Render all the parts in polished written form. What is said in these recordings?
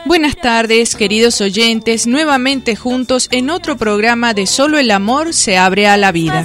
Buenas tardes, queridos oyentes, nuevamente juntos en otro programa de Solo el amor se abre a la vida.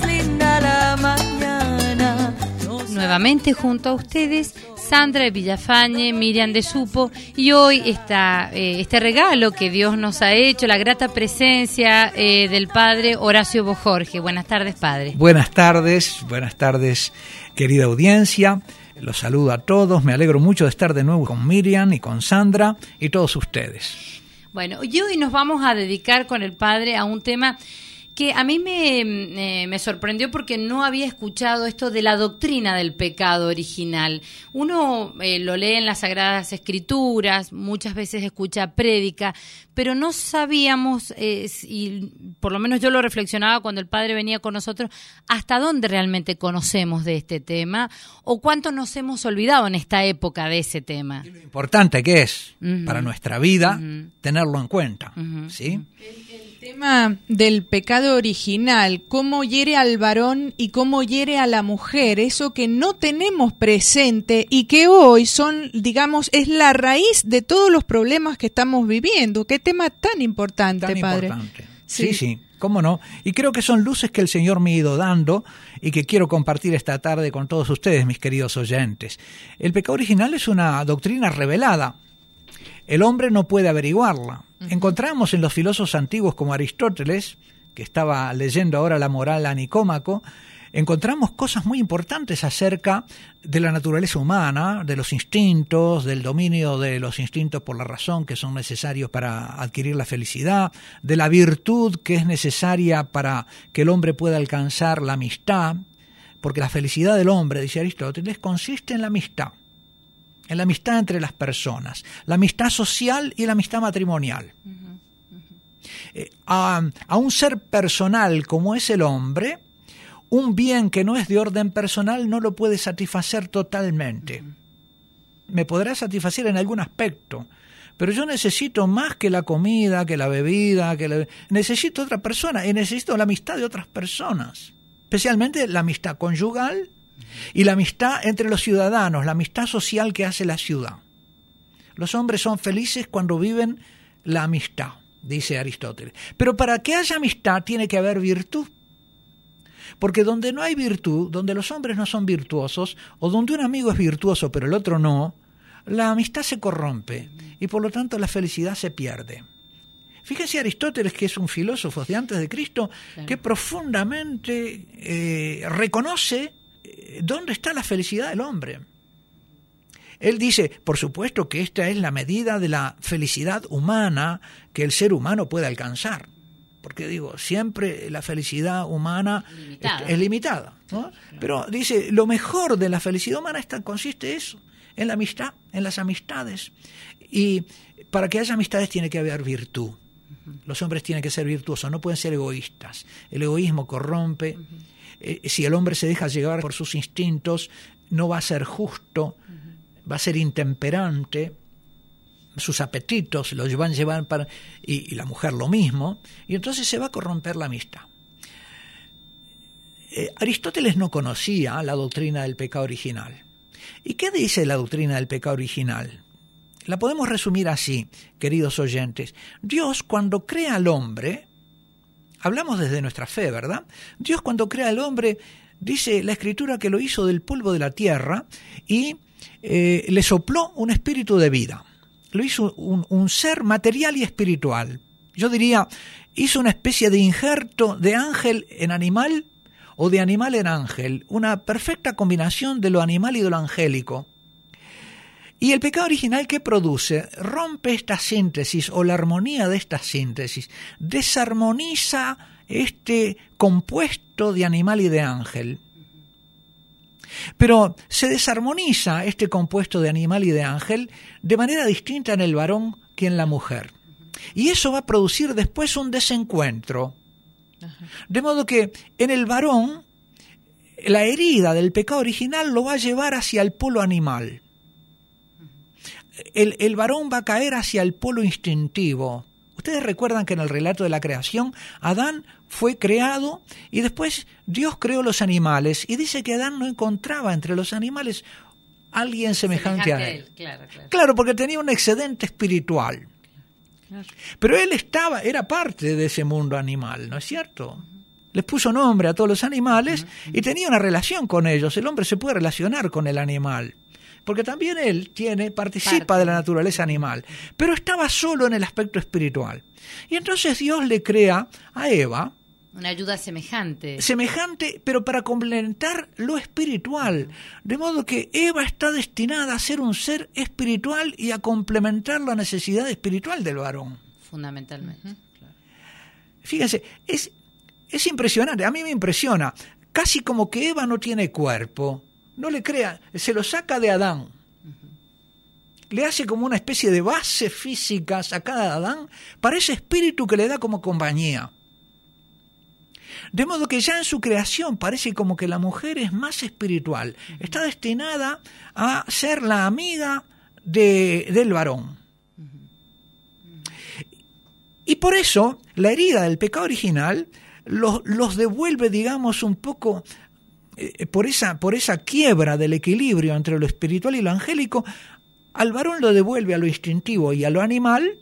Nuevamente junto a ustedes, Sandra de Villafañe, Miriam de Supo, y hoy este regalo que Dios nos ha hecho, la grata presencia del Padre Horacio Bojorge. Buenas tardes, Padre. Buenas tardes, querida audiencia. Los saludo a todos, me alegro mucho de estar de nuevo con Miriam y con Sandra y todos ustedes. Bueno, y hoy nos vamos a dedicar con el Padre a un tema que a mí me sorprendió porque no había escuchado esto de la doctrina del pecado original. Uno lo lee en las Sagradas Escrituras, muchas veces escucha prédica, pero no sabíamos, y por lo menos yo lo reflexionaba cuando el Padre venía con nosotros, hasta dónde realmente conocemos de este tema o cuánto nos hemos olvidado en esta época de ese tema. Y lo importante que es para nuestra vida tenerlo en cuenta, ¿sí? El tema del pecado original, cómo hiere al varón y cómo hiere a la mujer, eso que no tenemos presente y que hoy son, digamos, es la raíz de todos los problemas que estamos viviendo. Qué tema tan importante, Padre. Importante. Sí, cómo no. Y creo que son luces que el Señor me ha ido dando y que quiero compartir esta tarde con todos ustedes, mis queridos oyentes. El pecado original es una doctrina revelada. El hombre no puede averiguarla. Encontramos en los filósofos antiguos como Aristóteles, que estaba leyendo ahora la moral a Nicómaco, encontramos cosas muy importantes acerca de la naturaleza humana, de los instintos, del dominio de los instintos por la razón que son necesarios para adquirir la felicidad, de la virtud que es necesaria para que el hombre pueda alcanzar la amistad, porque la felicidad del hombre, dice Aristóteles, consiste en la amistad entre las personas, la amistad social y la amistad matrimonial. A un ser personal como es el hombre, un bien que no es de orden personal no lo puede satisfacer totalmente. Me podrá satisfacer en algún aspecto, pero yo necesito más que la comida, que la bebida, necesito otra persona y necesito la amistad de otras personas, especialmente la amistad conyugal y la amistad entre los ciudadanos, la amistad social que hace la ciudad. Los hombres son felices cuando viven la amistad, dice Aristóteles. Pero para que haya amistad tiene que haber virtud. Porque donde no hay virtud, donde los hombres no son virtuosos, o donde un amigo es virtuoso pero el otro no, la amistad se corrompe y por lo tanto la felicidad se pierde. Fíjense Aristóteles, que es un filósofo de antes de Cristo, que profundamente reconoce dónde está la felicidad del hombre. Él dice, por supuesto que esta es la medida de la felicidad humana que el ser humano puede alcanzar. Porque siempre la felicidad humana es limitada, ¿no? Pero dice, lo mejor de la felicidad humana consiste eso, en la amistad, en las amistades. Y para que haya amistades tiene que haber virtud. Los hombres tienen que ser virtuosos, no pueden ser egoístas. El egoísmo corrompe. Si el hombre se deja llevar por sus instintos, no va a ser justo, va a ser intemperante, sus apetitos los van a llevar y la mujer lo mismo, y entonces se va a corromper la amistad. Aristóteles no conocía la doctrina del pecado original. ¿Y qué dice la doctrina del pecado original? La podemos resumir así, queridos oyentes. Dios, cuando crea al hombre, hablamos desde nuestra fe, ¿verdad? Dios, cuando crea al hombre, dice la Escritura que lo hizo del polvo de la tierra y le sopló un espíritu de vida. Lo hizo un ser material y espiritual. Yo diría, hizo una especie de injerto de ángel en animal o de animal en ángel, una perfecta combinación de lo animal y de lo angélico. Y el pecado original, ¿qué produce? Rompe esta síntesis o la armonía de esta síntesis, desarmoniza este compuesto de animal y de ángel. Pero se desarmoniza este compuesto de animal y de ángel de manera distinta en el varón que en la mujer. Y eso va a producir después un desencuentro. De modo que en el varón la herida del pecado original lo va a llevar hacia el polo animal. El varón va a caer hacia el polo instintivo. Ustedes recuerdan que en el relato de la creación, Adán fue creado y después Dios creó los animales y dice que Adán no encontraba entre los animales alguien semejante a él. Claro. Claro, porque tenía un excedente espiritual. Pero él era parte de ese mundo animal, ¿no es cierto? Les puso nombre a todos los animales y tenía una relación con ellos. El hombre se puede relacionar con el animal, porque también él participa de la naturaleza animal, pero estaba solo en el aspecto espiritual. Y entonces Dios le crea a Eva una ayuda semejante, pero para complementar lo espiritual, de modo que Eva está destinada a ser un ser espiritual y a complementar la necesidad espiritual del varón. Fundamentalmente. Fíjense, es impresionante, a mí me impresiona, casi como que Eva no tiene cuerpo, no le crea, se lo saca de Adán, le hace como una especie de base física sacada de Adán para ese espíritu que le da como compañía. De modo que ya en su creación parece como que la mujer es más espiritual, está destinada a ser la amiga del varón. Y por eso la herida del pecado original los devuelve, digamos, un poco por esa quiebra del equilibrio entre lo espiritual y lo angélico. Al varón lo devuelve a lo instintivo y a lo animal,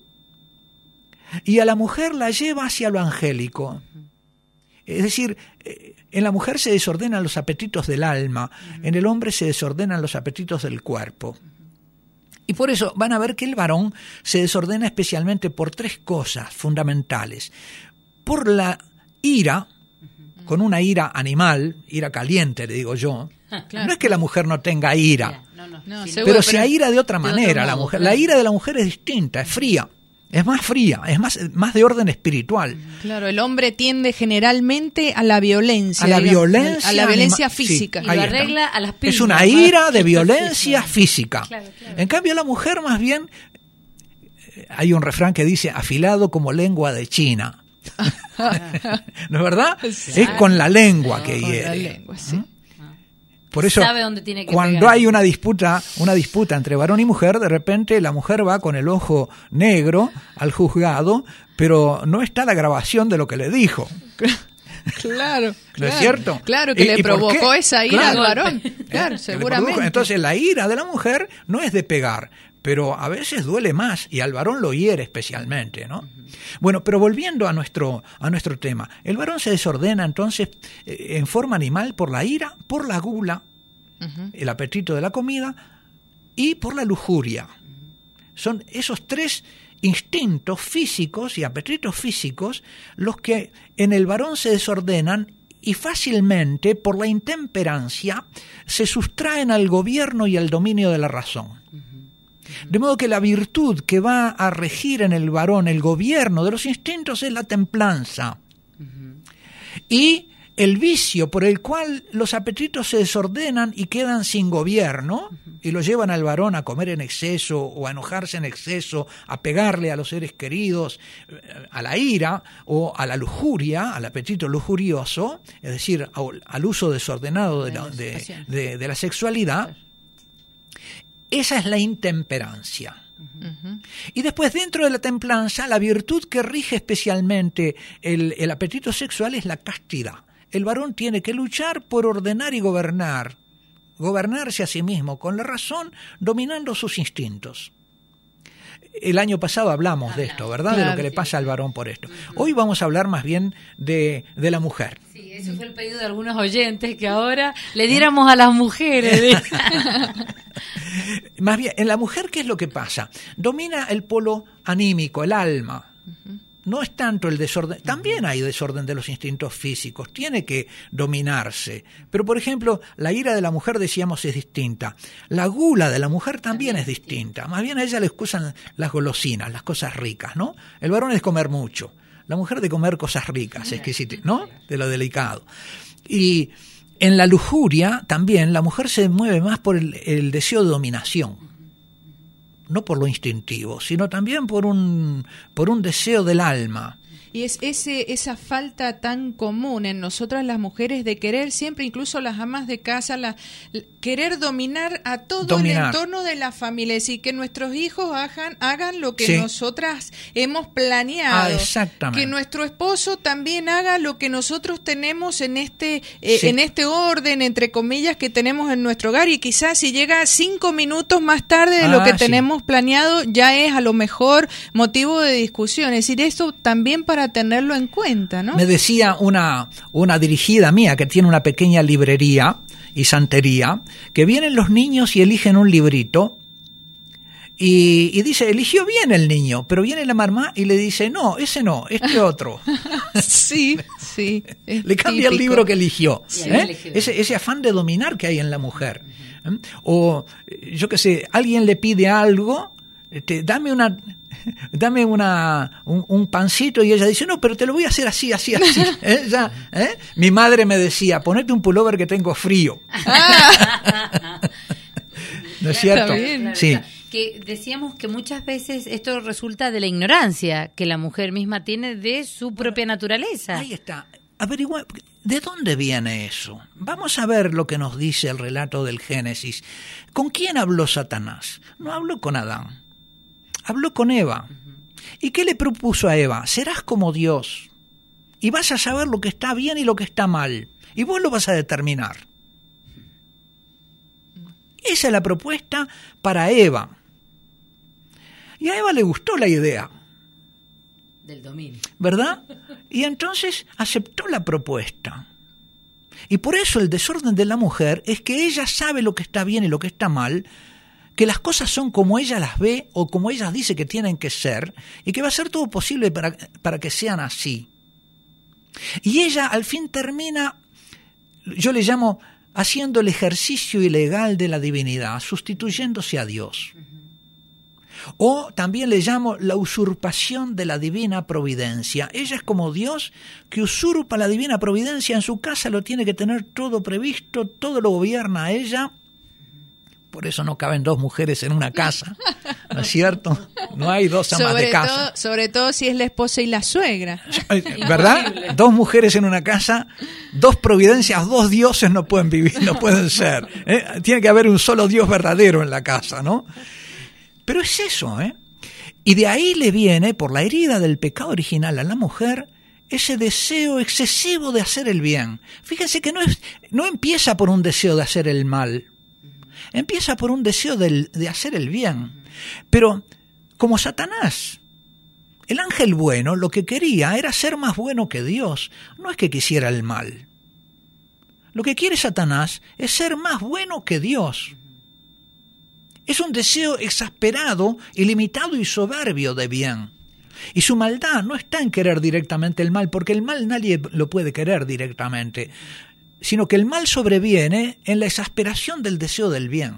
y a la mujer la lleva hacia lo angélico. Es decir, en la mujer se desordenan los apetitos del alma, en el hombre se desordenan los apetitos del cuerpo. Y por eso van a ver que el varón se desordena especialmente por tres cosas fundamentales. Por la ira, con una ira animal, ira caliente, le digo yo. Claro. No es que la mujer no tenga ira, pero se aira de otra manera la mujer. La ira de la mujer es distinta, es fría. Es más de orden espiritual. Claro, el hombre tiende generalmente a la violencia. A la violencia física. Y lo arregla a las piñas. Es una ira de violencia física. Claro. En cambio, la mujer más bien, hay un refrán que dice, afilado como lengua de China. ¿No es verdad? Sí. Es con la lengua que hiere. Con la lengua, sí. Por eso, sabe dónde tiene que cuando pegar. hay una disputa entre varón y mujer, de repente la mujer va con el ojo negro al juzgado, pero no está la grabación de lo que le dijo. Claro. ¿No es cierto? Claro, que le provocó esa ira al varón. Claro, seguramente. Entonces la ira de la mujer no es de pegar, pero a veces duele más y al varón lo hiere especialmente, ¿no? Bueno, pero volviendo a nuestro tema, el varón se desordena entonces en forma animal por la ira, por la gula, el apetito de la comida y por la lujuria. Son esos tres instintos físicos y apetitos físicos los que en el varón se desordenan y fácilmente por la intemperancia se sustraen al gobierno y al dominio de la razón. De modo que la virtud que va a regir en el varón el gobierno de los instintos es la templanza. Y el vicio por el cual los apetitos se desordenan y quedan sin gobierno y lo llevan al varón a comer en exceso o a enojarse en exceso, a pegarle a los seres queridos, a la ira o a la lujuria, al apetito lujurioso, es decir, al uso desordenado de la sexualidad. Esa es la intemperancia. Y después, dentro de la templanza, la virtud que rige especialmente el apetito sexual es la castidad. El varón tiene que luchar por ordenar y gobernarse a sí mismo con la razón, dominando sus instintos. El año pasado hablamos de esto, ¿verdad? Claro, de lo que le pasa al varón por esto. Hoy vamos a hablar más bien de la mujer. Sí, eso fue el pedido de algunos oyentes, que ahora le diéramos a las mujeres. Más bien, en la mujer, ¿qué es lo que pasa? Domina el polo anímico, el alma. No es tanto el desorden, también hay desorden de los instintos físicos, tiene que dominarse. Pero, por ejemplo, la ira de la mujer, decíamos, es distinta. La gula de la mujer también es distinta. Más bien a ella le excusan las golosinas, las cosas ricas, ¿no? El varón es comer mucho, la mujer de comer cosas ricas, exquisitas, ¿no? De lo delicado. Y en la lujuria también la mujer se mueve más por el deseo de dominación. No por lo instintivo, sino también por un deseo del alma. Y es esa falta tan común en nosotras las mujeres de querer siempre, incluso las amas de casa, querer dominar a todo el entorno de la familia, es decir, que nuestros hijos hagan lo que nosotras hemos planeado, exactamente. Que nuestro esposo también haga lo que nosotros tenemos en este orden, entre comillas, que tenemos en nuestro hogar, y quizás si llega 5 minutos más tarde de lo que tenemos planeado, ya es a lo mejor motivo de discusión. Es decir, esto también para tenerlo en cuenta, ¿no? Me decía una dirigida mía que tiene una pequeña librería y santería, que vienen los niños y eligen un librito y dice, eligió bien el niño, pero viene la mamá y le dice, no, ese no, este otro. Sí. Le cambia el libro que eligió. Ese afán de dominar que hay en la mujer. O, yo qué sé, alguien le pide algo, dame un pancito, y ella dice, no, pero te lo voy a hacer así. Mi madre me decía, ponete un pullover que tengo frío. ¿No es cierto? Claro, sí. Que decíamos que muchas veces esto resulta de la ignorancia que la mujer misma tiene de su propia naturaleza. Ahí está. Averigua, ¿de dónde viene eso? Vamos a ver lo que nos dice el relato del Génesis. ¿Con quién habló Satanás? No habló con Adán. Habló con Eva. ¿Y qué le propuso a Eva? Serás como Dios. Y vas a saber lo que está bien y lo que está mal. Y vos lo vas a determinar. Esa es la propuesta para Eva. Y a Eva le gustó la idea. Del dominio. ¿Verdad? Y entonces aceptó la propuesta. Y por eso el desorden de la mujer es que ella sabe lo que está bien y lo que está mal, que las cosas son como ella las ve o como ella dice que tienen que ser, y que va a hacer todo posible para que sean así. Y ella al fin termina, yo le llamo, haciendo el ejercicio ilegal de la divinidad, sustituyéndose a Dios. O también le llamo la usurpación de la divina providencia. Ella es como Dios que usurpa la divina providencia en su casa, lo tiene que tener todo previsto, todo lo gobierna a ella. Por eso no caben 2 mujeres en una casa, ¿no es cierto? No hay 2 amas de casa. Sobre todo si es la esposa y la suegra. ¿Verdad? 2 mujeres en una casa, 2 providencias, 2 dioses no pueden vivir, no pueden ser. Tiene que haber un solo Dios verdadero en la casa, ¿no? Pero es eso, Y de ahí le viene, por la herida del pecado original a la mujer, ese deseo excesivo de hacer el bien. Fíjense que no empieza por un deseo de hacer el mal. Empieza por un deseo de hacer el bien. Pero como Satanás, el ángel bueno lo que quería era ser más bueno que Dios. No es que quisiera el mal. Lo que quiere Satanás es ser más bueno que Dios. Es un deseo exasperado, ilimitado y soberbio de bien. Y su maldad no está en querer directamente el mal, porque el mal nadie lo puede querer directamente, sino que el mal sobreviene en la exasperación del deseo del bien.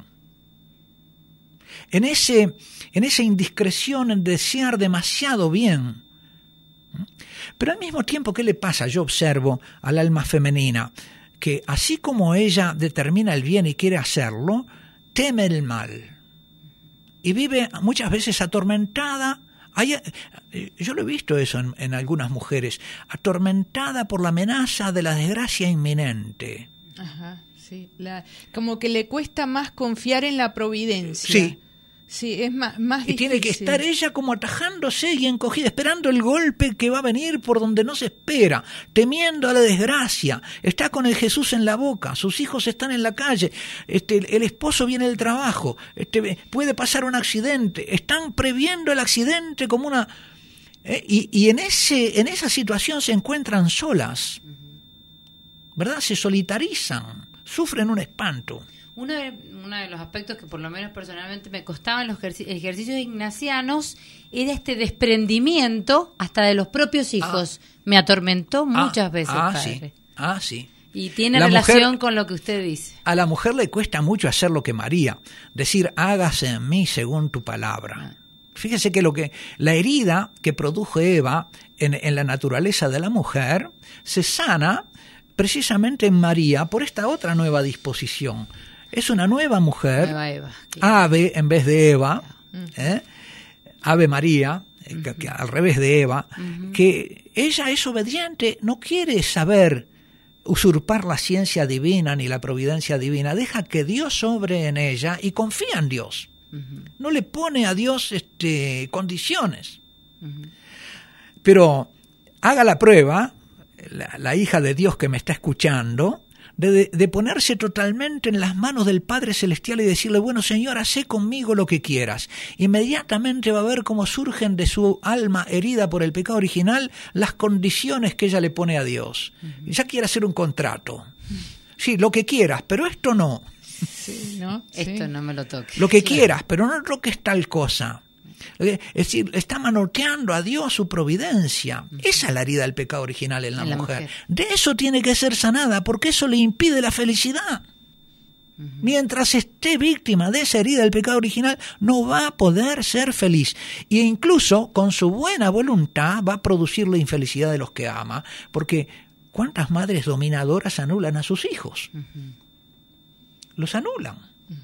En esa indiscreción, en desear demasiado bien. Pero al mismo tiempo, ¿qué le pasa? Yo observo al alma femenina, que así como ella determina el bien y quiere hacerlo, teme el mal. Y vive muchas veces atormentada. Yo lo he visto eso en algunas mujeres, atormentada por la amenaza de la desgracia inminente. Ajá, sí. Como que le cuesta más confiar en la providencia. Sí. Sí, es más difícil. Y tiene que estar ella como atajándose y encogida, esperando el golpe que va a venir por donde no se espera, temiendo a la desgracia. Está con el Jesús en la boca, sus hijos están en la calle, el esposo viene del trabajo, puede pasar un accidente, están previendo el accidente como una... Y en esa situación se encuentran solas, ¿verdad? Se solitarizan, sufren un espanto. Uno de los aspectos que por lo menos personalmente me costaba en los ejercicios ignacianos era este desprendimiento hasta de los propios hijos. Me atormentó muchas veces, padre. Sí. Y tiene relación con lo que usted dice. A la mujer le cuesta mucho hacer lo que María, decir, hágase en mí según tu palabra. Fíjese que la herida que produjo Eva en la naturaleza de la mujer se sana precisamente en María por esta otra nueva disposición. Es una nueva mujer, nueva Eva, Ave en vez de Eva, Ave María, que al revés de Eva, que ella es obediente, no quiere saber usurpar la ciencia divina ni la providencia divina, deja que Dios obre en ella y confía en Dios. No le pone a Dios condiciones. Pero haga la prueba, la hija de Dios que me está escuchando, de ponerse totalmente en las manos del Padre Celestial y decirle, bueno, Señor, hacé conmigo lo que quieras. Inmediatamente va a ver cómo surgen de su alma herida por el pecado original las condiciones que ella le pone a Dios. Ya quiere hacer un contrato. Sí, lo que quieras, pero esto no. Sí, ¿no? Esto no me lo toques. Lo que quieras, pero no toques tal cosa. Es decir, está manoteando a Dios su providencia. Esa es la herida del pecado original en la mujer. De eso tiene que ser sanada, porque eso le impide la felicidad. Mientras esté víctima de esa herida del pecado original, no va a poder ser feliz. E incluso con su buena voluntad va a producir la infelicidad de los que ama, porque ¿cuántas madres dominadoras anulan a sus hijos? Los anulan.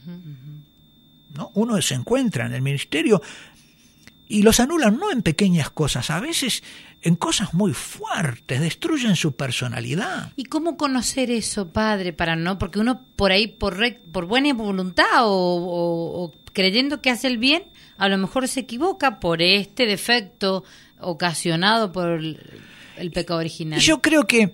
¿No? Uno se encuentra en el ministerio y los anulan no en pequeñas cosas, a veces en cosas muy fuertes, destruyen su personalidad. ¿Y cómo conocer eso, padre? Porque uno por ahí, por buena voluntad o creyendo que hace el bien, a lo mejor se equivoca por este defecto ocasionado por el pecado original. Y yo creo que,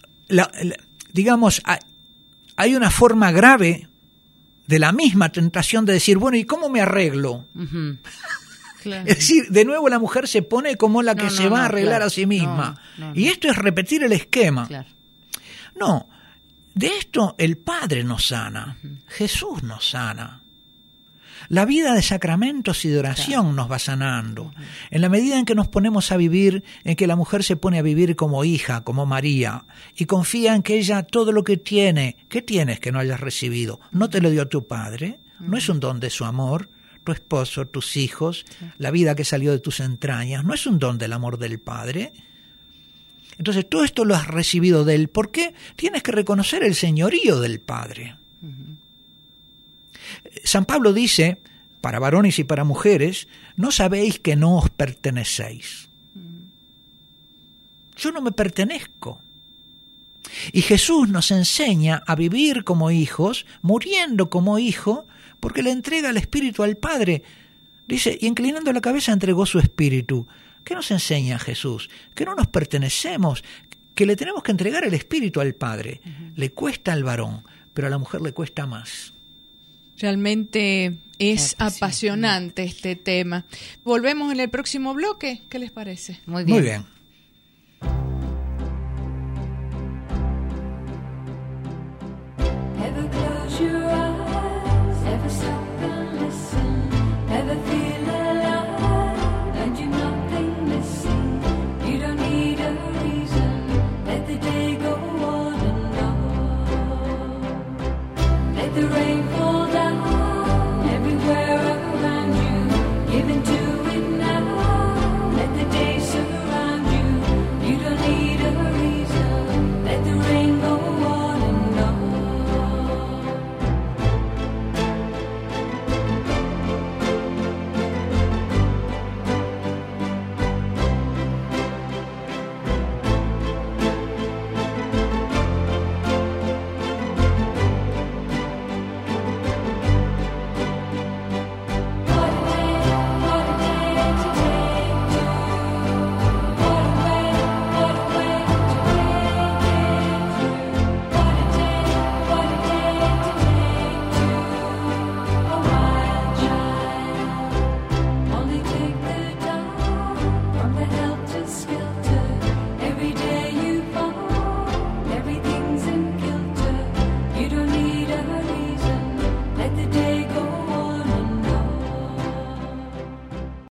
digamos, hay una forma grave de la misma tentación de decir, bueno, ¿y cómo me arreglo? Claro. Es decir, de nuevo la mujer se pone como la que se va a arreglar a sí misma. Y esto es repetir el esquema. Claro. No, de esto el Padre nos sana, Jesús nos sana. La vida de sacramentos y de oración nos va sanando. En la medida en que nos ponemos a vivir, en que la mujer se pone a vivir como hija, como María, y confía en que ella todo lo que tiene, ¿qué tienes que no hayas recibido? ¿No te lo dio tu Padre? ¿No es un don de su amor? Tu esposo, tus hijos, la vida que salió de tus entrañas, ¿no es un don del amor del Padre? Entonces todo esto lo has recibido de Él. ¿Por qué? Tienes que reconocer el señorío del Padre. San Pablo dice, para varones y para mujeres, ¿no sabéis que no os pertenecéis? Yo no me pertenezco. Y Jesús nos enseña a vivir como hijos, muriendo como hijo, porque le entrega el Espíritu al Padre. Dice, y inclinando la cabeza entregó su Espíritu. ¿Qué nos enseña Jesús? Que no nos pertenecemos, que le tenemos que entregar el Espíritu al Padre. Le cuesta al varón, pero a la mujer le cuesta más. Realmente es apasionante este tema. Volvemos en el próximo bloque. ¿Qué les parece? Muy bien. Muy bien.